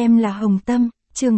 Em là Hồng Tâm, chương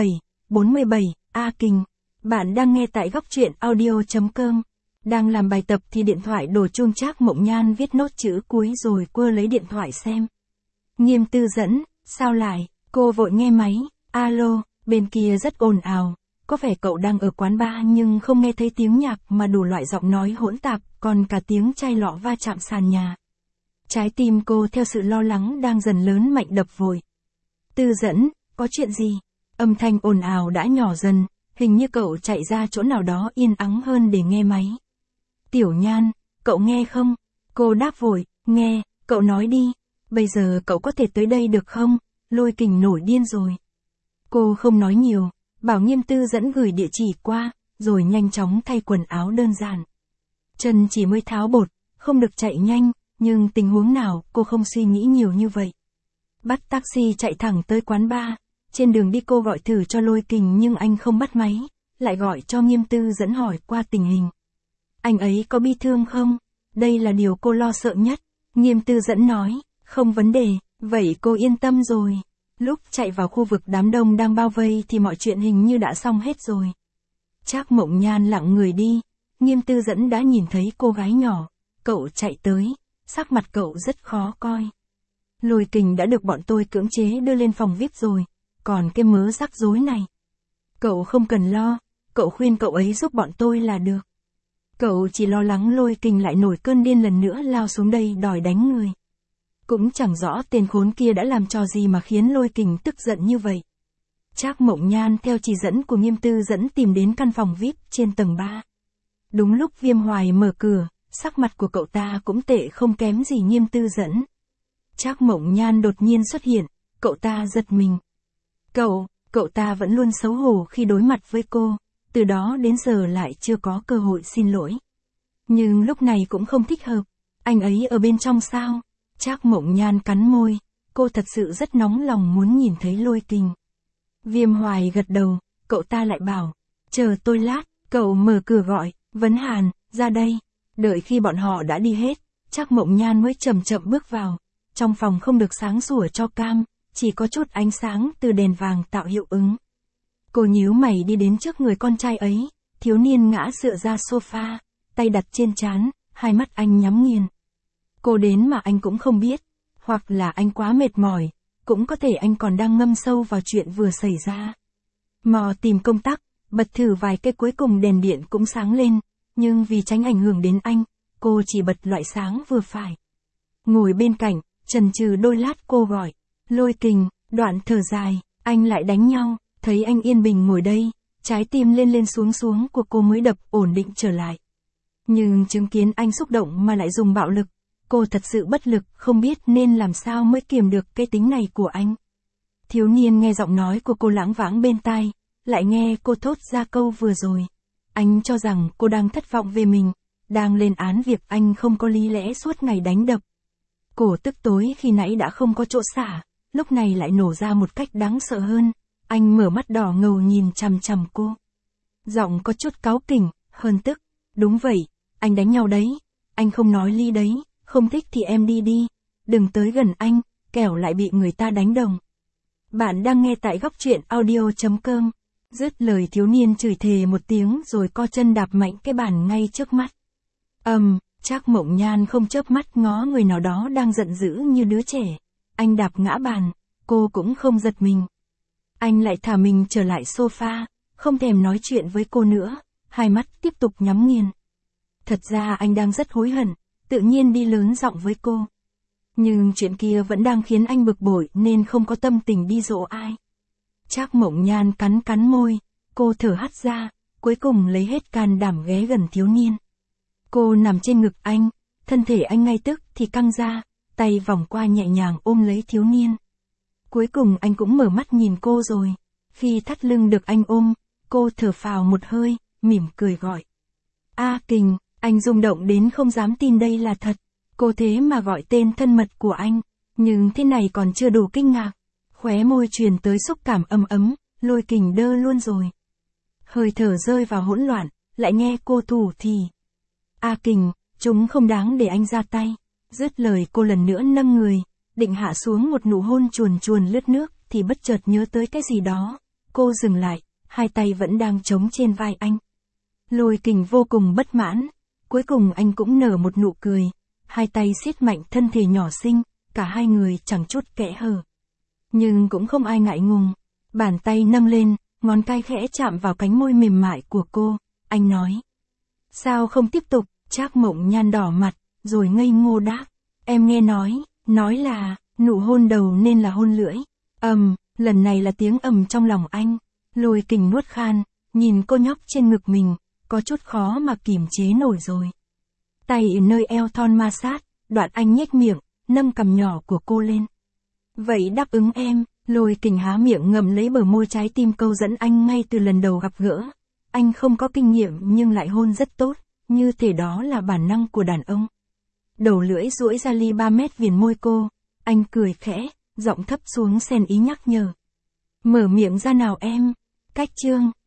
47, A Kình. Bạn đang nghe tại góc truyện audio.com. Đang làm bài tập thì điện thoại đổ chuông. Trác Mộng Nhan viết nốt chữ cuối rồi quơ lấy điện thoại xem. Nghiêm Tư Dẫn, sao lại? Cô vội nghe máy. Alo, bên kia rất ồn ào. Có vẻ cậu đang ở quán bar nhưng không nghe thấy tiếng nhạc mà đủ loại giọng nói hỗn tạp, còn cả tiếng chai lọ va chạm sàn nhà. Trái tim cô theo sự lo lắng đang dần lớn mạnh đập vội. Tư Dẫn, có chuyện gì? Âm thanh ồn ào đã nhỏ dần, hình như cậu chạy ra chỗ nào đó yên ắng hơn để nghe máy. Tiểu Nhan, cậu nghe không? Cô đáp vội, nghe, cậu nói đi. Bây giờ cậu có thể tới đây được không? Lôi Kình nổi điên rồi. Cô không nói nhiều, bảo Nghiêm Tư Dẫn gửi địa chỉ qua, rồi nhanh chóng thay quần áo đơn giản. Chân chỉ mới tháo bột, không được chạy nhanh, nhưng tình huống nào cô không suy nghĩ nhiều như vậy. Bắt taxi chạy thẳng tới quán bar. Trên đường đi cô gọi thử cho Lôi Kình nhưng anh không bắt máy, lại gọi cho Nghiêm Tư Dẫn hỏi qua tình hình. Anh ấy có bi thương không? Đây là điều cô lo sợ nhất. Nghiêm Tư Dẫn nói, không vấn đề, vậy cô yên tâm rồi. Lúc chạy vào khu vực đám đông đang bao vây thì mọi chuyện hình như đã xong hết rồi. Trác Mộng Nhan lặng người đi. Nghiêm Tư Dẫn đã nhìn thấy cô gái nhỏ. Cậu chạy tới, sắc mặt cậu rất khó coi. Lôi Kình đã được bọn tôi cưỡng chế đưa lên phòng VIP rồi, còn cái mớ rắc rối này. Cậu không cần lo, cậu khuyên cậu ấy giúp bọn tôi là được. Cậu chỉ lo lắng Lôi Kình lại nổi cơn điên lần nữa lao xuống đây đòi đánh người. Cũng chẳng rõ tên khốn kia đã làm trò gì mà khiến Lôi Kình tức giận như vậy. Trác Mộng Nhan theo chỉ dẫn của Nghiêm Tư Dẫn tìm đến căn phòng VIP trên tầng 3. Đúng lúc Viêm Hoài mở cửa, sắc mặt của cậu ta cũng tệ không kém gì Nghiêm Tư Dẫn. Trác Mộng Nhan đột nhiên xuất hiện, cậu ta giật mình. Cậu ta vẫn luôn xấu hổ khi đối mặt với cô, từ đó đến giờ lại chưa có cơ hội xin lỗi. Nhưng lúc này cũng không thích hợp, anh ấy ở bên trong sao? Trác Mộng Nhan cắn môi, cô thật sự rất nóng lòng muốn nhìn thấy Lôi Kình. Viêm Hoài gật đầu, cậu ta lại bảo, chờ tôi lát, cậu mở cửa gọi, Vấn Hàn, ra đây. Đợi khi bọn họ đã đi hết, Trác Mộng Nhan mới chậm chậm bước vào. Trong phòng không được sáng sủa cho cam, chỉ có chút ánh sáng từ đèn vàng tạo hiệu ứng. Cô nhíu mày đi đến trước người con trai ấy, thiếu niên ngã dựa ra sofa, tay đặt trên trán, hai mắt anh nhắm nghiền. Cô đến mà anh cũng không biết, hoặc là anh quá mệt mỏi, cũng có thể anh còn đang ngâm sâu vào chuyện vừa xảy ra. Mò tìm công tắc, bật thử vài cái cuối cùng đèn điện cũng sáng lên, nhưng vì tránh ảnh hưởng đến anh, cô chỉ bật loại sáng vừa phải. Ngồi bên cạnh, chần chừ đôi lát cô gọi, Lôi Kình, đoạn thở dài, anh lại đánh nhau, thấy anh yên bình ngồi đây, trái tim lên lên xuống xuống của cô mới đập ổn định trở lại. Nhưng chứng kiến anh xúc động mà lại dùng bạo lực, cô thật sự bất lực, không biết nên làm sao mới kiềm được cái tính này của anh. Thiếu niên nghe giọng nói của cô lảng vảng bên tai, lại nghe cô thốt ra câu vừa rồi. Anh cho rằng cô đang thất vọng về mình, đang lên án việc anh không có lý lẽ suốt ngày đánh đập. Cổ tức tối khi nãy đã không có chỗ xả, lúc này lại nổ ra một cách đáng sợ hơn. Anh mở mắt đỏ ngầu nhìn chằm chằm cô. Giọng có chút cáu kỉnh, hơn tức. Đúng vậy, anh đánh nhau đấy. Anh không nói ly đấy, không thích thì em đi đi. Đừng tới gần anh, kẻo lại bị người ta đánh đồng. Bạn đang nghe tại góc truyện audio.com. Dứt lời thiếu niên chửi thề một tiếng rồi co chân đạp mạnh cái bàn ngay trước mắt. Trác Mộng Nhan không chớp mắt ngó người nào đó đang giận dữ như đứa trẻ. Anh đạp ngã bàn, cô cũng không giật mình. Anh lại thả mình trở lại sofa, không thèm nói chuyện với cô nữa, hai mắt tiếp tục nhắm nghiền. Thật ra anh đang rất hối hận, tự nhiên đi lớn giọng với cô. Nhưng chuyện kia vẫn đang khiến anh bực bội nên không có tâm tình đi dỗ ai. Trác Mộng Nhan cắn môi, cô thở hắt ra, cuối cùng lấy hết can đảm ghé gần thiếu niên. Cô nằm trên ngực anh, thân thể anh ngay tức thì căng ra, tay vòng qua nhẹ nhàng ôm lấy thiếu niên. Cuối cùng anh cũng mở mắt nhìn cô rồi. Khi thắt lưng được anh ôm, cô thở phào một hơi, mỉm cười gọi. A Kình, anh rung động đến không dám tin đây là thật. Cô thế mà gọi tên thân mật của anh, nhưng thế này còn chưa đủ kinh ngạc. Khóe môi truyền tới xúc cảm ấm ấm, Lôi Kình đơ luôn rồi. Hơi thở rơi vào hỗn loạn, lại nghe cô thủ thì. A Kình, chúng không đáng để anh ra tay. Dứt lời cô lần nữa nâng người, định hạ xuống một nụ hôn chuồn chuồn lướt nước thì bất chợt nhớ tới cái gì đó. Cô dừng lại, hai tay vẫn đang chống trên vai anh. Lôi Kình vô cùng bất mãn. Cuối cùng anh cũng nở một nụ cười. Hai tay siết mạnh thân thể nhỏ xinh, cả hai người chẳng chút kẽ hở. Nhưng cũng không ai ngại ngùng. Bàn tay nâng lên, ngón tay khẽ chạm vào cánh môi mềm mại của cô. Anh nói. Sao không tiếp tục? Trác Mộng Nhan đỏ mặt, rồi ngây ngô đáp. Em nghe nói là, nụ hôn đầu nên là hôn lưỡi. Lần này là tiếng trong lòng anh. Lôi Kình nuốt khan, nhìn cô nhóc trên ngực mình, có chút khó mà kìm chế nổi rồi. Tay ở nơi eo thon ma sát, Đoạn Anh nhếch miệng, nâng cằm nhỏ của cô lên. Vậy đáp ứng em. Lôi Kình há miệng ngậm lấy bờ môi trái tim câu dẫn anh ngay từ lần đầu gặp gỡ. Anh không có kinh nghiệm nhưng lại hôn rất tốt, như thể đó là bản năng của đàn ông. Đầu lưỡi duỗi ra ly 3 mét viền môi cô. Anh cười khẽ, giọng thấp xuống xen ý nhắc nhở. Mở miệng ra nào em. Cách chương.